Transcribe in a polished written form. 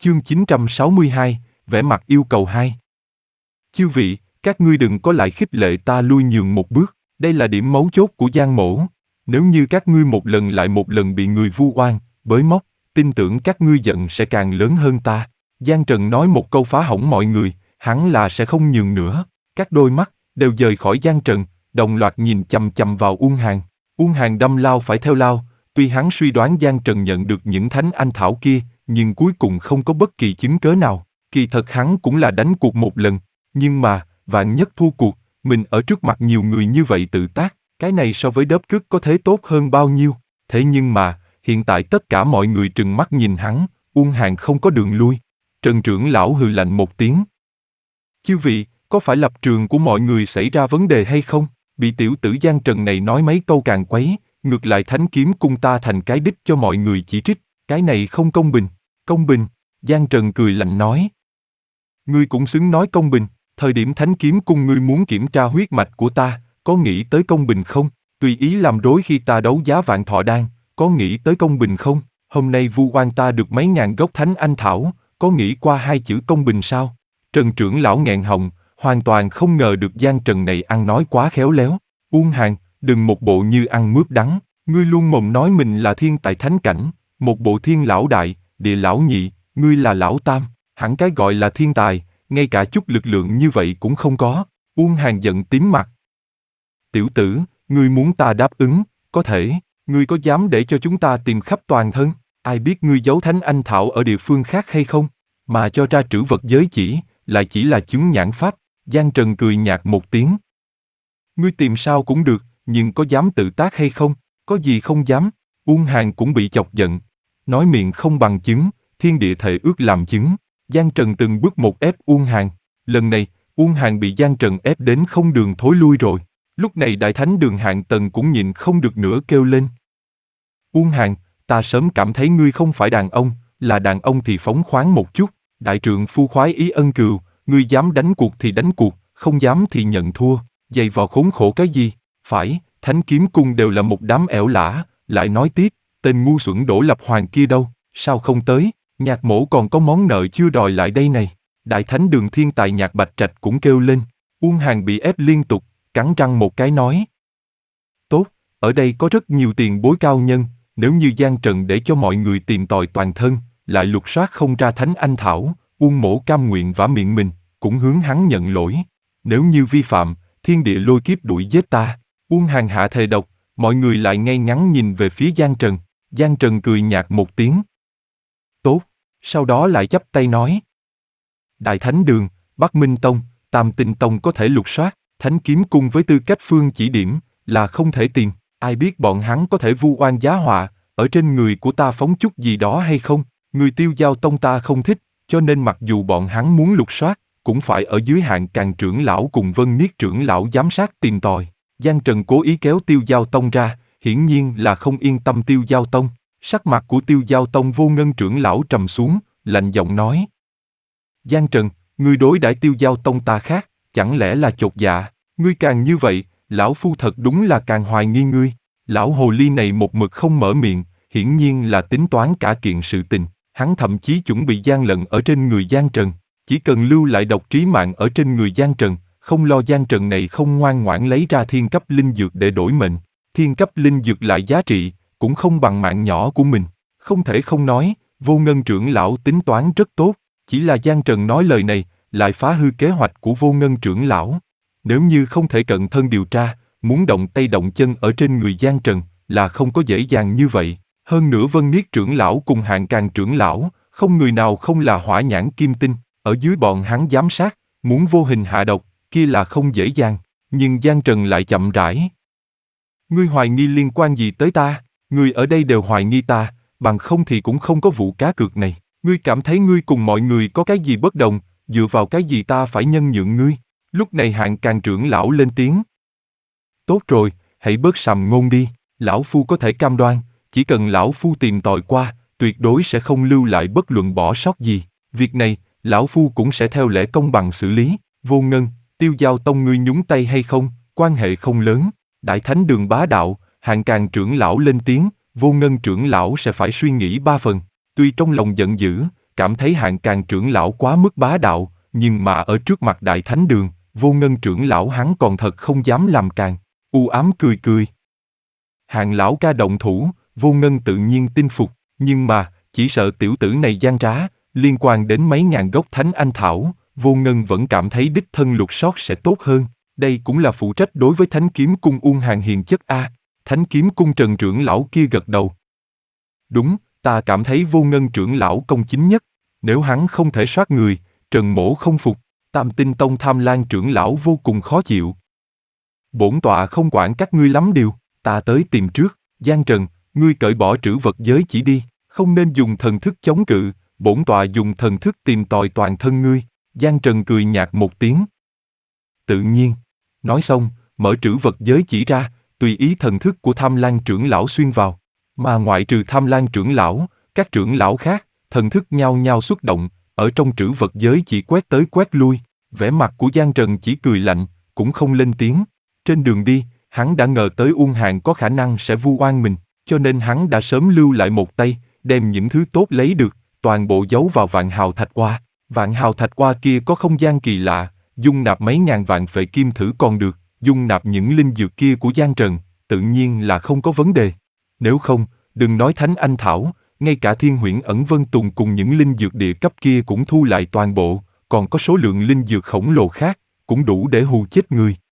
Chương 962, vẻ mặt yêu cầu 2. Chư vị, các ngươi đừng có lại khích lệ ta lui nhường một bước, đây là điểm mấu chốt của Giang Mỗ. Nếu như các ngươi một lần lại một lần bị người vu oan, bới móc, tin tưởng các ngươi giận sẽ càng lớn hơn ta. Giang Trần nói một câu phá hỏng mọi người, hắn là sẽ không nhường nữa. Các đôi mắt đều dời khỏi Giang Trần, đồng loạt nhìn chằm chằm vào Uông Hàn. Uông Hàn đâm lao phải theo lao, tuy hắn suy đoán Giang Trần nhận được những thánh anh thảo kia, nhưng cuối cùng không có bất kỳ chứng cớ nào. Kỳ thật hắn cũng là đánh cuộc một lần, nhưng mà, vạn nhất thua cuộc, mình ở trước mặt nhiều người như vậy tự tác, cái này so với đớp cứt có thế tốt hơn bao nhiêu. Thế nhưng mà, hiện tại tất cả mọi người trừng mắt nhìn hắn, Uông Hàn không có đường lui. Trần trưởng lão hừ lạnh một tiếng. Chư vị, có phải lập trường của mọi người xảy ra vấn đề hay không? Bị tiểu tử Giang Trần này nói mấy câu càng quấy, ngược lại Thánh Kiếm Cung ta thành cái đích cho mọi người chỉ trích, cái này không công bình. Công bình? Giang Trần cười lạnh nói. Ngươi cũng xứng nói công bình, thời điểm Thánh Kiếm Cung ngươi muốn kiểm tra huyết mạch của ta, có nghĩ tới công bình không? Tùy ý làm rối khi ta đấu giá vạn thọ đan, có nghĩ tới công bình không? Hôm nay vu oan ta được mấy ngàn gốc thánh anh thảo, có nghĩ qua hai chữ công bình sao? Trần trưởng lão nghẹn họng, hoàn toàn không ngờ được Giang Trần này ăn nói quá khéo léo. Uông Hàn, đừng một bộ như ăn mướp đắng, ngươi luôn mồm nói mình là thiên tài thánh cảnh, một bộ thiên lão đại, địa lão nhị, ngươi là lão tam, hẳn cái gọi là thiên tài, ngay cả chút lực lượng như vậy cũng không có. Uông Hàn giận tím mặt. Tiểu tử, ngươi muốn ta đáp ứng, có thể, ngươi có dám để cho chúng ta tìm khắp toàn thân, ai biết ngươi giấu thánh anh thảo ở địa phương khác hay không, mà cho ra trữ vật giới chỉ, lại chỉ là chứng nhãn pháp. Giang Trần cười nhạt một tiếng. Ngươi tìm sao cũng được, nhưng có dám tự tác hay không, có gì không dám. Uông Hàn cũng bị chọc giận. Nói miệng không bằng chứng, thiên địa thề ước làm chứng. Giang Trần từng bước một ép Uông Hàn. Lần này, Uông Hàn bị Giang Trần ép đến không đường thối lui rồi. Lúc này Đại Thánh Đường Hạng Tần cũng nhịn không được nữa kêu lên. Uông Hàn, ta sớm cảm thấy ngươi không phải đàn ông, là đàn ông thì phóng khoáng một chút. Đại trượng phu khoái ý ân cừu, ngươi dám đánh cuộc thì đánh cuộc, không dám thì nhận thua, giày vò khốn khổ cái gì? Phải, Thánh Kiếm Cung đều là một đám ẻo lả. Lại nói tiếp, tên ngu xuẩn Đỗ Lập Hoàng kia đâu, sao không tới? Nhạc Mỗ còn có món nợ chưa đòi lại đây này. Đại Thánh Đường thiên tài Nhạc Bạch Trạch cũng kêu lên. Uông Hàn bị ép liên tục, cắn răng một cái nói. Tốt, ở đây có rất nhiều tiền bối cao nhân, nếu như Giang Trần để cho mọi người tìm tòi toàn thân, lại lục soát không ra thánh anh thảo, Uông Mỗ cam nguyện vả miệng mình, cũng hướng hắn nhận lỗi. Nếu như vi phạm, thiên địa lôi kiếp đuổi giết ta. Uông Hàn hạ thề độc, mọi người lại ngay ngắn nhìn về phía Giang Trần. Giang Trần cười nhạt một tiếng. Tốt, sau đó lại chắp tay nói. Đại Thánh Đường, Bắc Minh Tông, Tam Tinh Tông có thể lục soát, Thánh Kiếm Cung với tư cách phương chỉ điểm, là không thể tìm. Ai biết bọn hắn có thể vu oan giá họa, ở trên người của ta phóng chút gì đó hay không? Người Tiêu Giao Tông ta không thích, cho nên mặc dù bọn hắn muốn lục soát, cũng phải ở dưới Hạng Càn trưởng lão cùng Vân Niết trưởng lão giám sát tìm tòi. Giang Trần cố ý kéo Tiêu Giao Tông ra, hiển nhiên là không yên tâm Tiêu Giao Tông. Sắc mặt của Tiêu Giao Tông Vô Ngân trưởng lão trầm xuống, lạnh giọng nói. Giang Trần, ngươi đối đãi Tiêu Giao Tông ta khác, chẳng lẽ là chột dạ? Ngươi càng như vậy, lão phu thật đúng là càng hoài nghi ngươi. Lão hồ ly này một mực không mở miệng, hiển nhiên là tính toán cả kiện sự tình. Hắn thậm chí chuẩn bị gian lận ở trên người Giang Trần, chỉ cần lưu lại độc trí mạng ở trên người Giang Trần, không lo Giang Trần này không ngoan ngoãn lấy ra thiên cấp linh dược để đổi mệnh. Thiên cấp linh dược lại giá trị, cũng không bằng mạng nhỏ của mình. Không thể không nói, Vô Ngân trưởng lão tính toán rất tốt, chỉ là Giang Trần nói lời này, lại phá hư kế hoạch của Vô Ngân trưởng lão. Nếu như không thể cận thân điều tra, muốn động tay động chân ở trên người Giang Trần, là không có dễ dàng như vậy. Hơn nữa Vân Niết trưởng lão cùng Hạng Càn trưởng lão, không người nào không là hỏa nhãn kim tinh, ở dưới bọn hắn giám sát, muốn vô hình hạ độc, kia là không dễ dàng. Nhưng Giang Trần lại chậm rãi. Ngươi hoài nghi liên quan gì tới ta? Ngươi ở đây đều hoài nghi ta, bằng không thì cũng không có vụ cá cược này. Ngươi cảm thấy ngươi cùng mọi người có cái gì bất đồng, dựa vào cái gì ta phải nhân nhượng ngươi? Lúc này Hạng Càn trưởng lão lên tiếng. Tốt rồi, hãy bớt sàm ngôn đi, lão phu có thể cam đoan, chỉ cần lão phu tìm tòi qua, tuyệt đối sẽ không lưu lại bất luận bỏ sót gì. Việc này, lão phu cũng sẽ theo lẽ công bằng xử lý. Vô Ngân, Tiêu Giao Tông ngươi nhúng tay hay không, quan hệ không lớn. Đại Thánh Đường bá đạo, Hạng Càn trưởng lão lên tiếng, Vô Ngân trưởng lão sẽ phải suy nghĩ 3 phần. Tuy trong lòng giận dữ, cảm thấy Hạng Càng trưởng lão quá mức bá đạo, nhưng mà ở trước mặt Đại Thánh Đường, Vô Ngân trưởng lão hắn còn thật không dám làm càng. U ám cười cười. Hạng lão ca động thủ, Vô Ngân tự nhiên tin phục, nhưng mà, chỉ sợ tiểu tử này gian trá, liên quan đến mấy ngàn gốc Thánh Anh Thảo, Vô Ngân vẫn cảm thấy đích thân lục soát sẽ tốt hơn. Đây cũng là phụ trách đối với Thánh Kiếm Cung Uông Hàng hiền chất A. Thánh Kiếm Cung Trần trưởng lão kia gật đầu. Đúng, ta cảm thấy Vô Ngân trưởng lão công chính nhất. Nếu hắn không thể soát người, Trần Mỗ không phục. Tam Tinh Tông Tham Lan trưởng lão vô cùng khó chịu. Bổn tọa không quản các ngươi lắm điều, ta tới tìm trước. Giang Trần, ngươi cởi bỏ trữ vật giới chỉ đi, không nên dùng thần thức chống cự, bổn tọa dùng thần thức tìm tòi toàn thân ngươi. Giang Trần cười nhạt một tiếng. Tự nhiên. Nói xong, mở trữ vật giới chỉ ra, tùy ý thần thức của Tham Lan trưởng lão xuyên vào. Mà ngoại trừ Tham Lan trưởng lão, các trưởng lão khác, thần thức nhao nhao xuất động, ở trong trữ vật giới chỉ quét tới quét lui. Vẻ mặt của Giang Trần chỉ cười lạnh, cũng không lên tiếng. Trên đường đi, hắn đã ngờ tới Uông Hàn có khả năng sẽ vu oan mình, cho nên hắn đã sớm lưu lại một tay, đem những thứ tốt lấy được, toàn bộ giấu vào Vạn Hào Thạch Hoa. Vạn Hào Thạch Hoa kia có không gian kỳ lạ, dung nạp mấy ngàn vạn phệ kim thử còn được, dung nạp những linh dược kia của Giang Trần, tự nhiên là không có vấn đề. Nếu không, đừng nói Thánh Anh Thảo, ngay cả Thiên Huyễn Ẩn Vân Tùng cùng những linh dược địa cấp kia cũng thu lại toàn bộ, còn có số lượng linh dược khổng lồ khác, cũng đủ để hù chết người.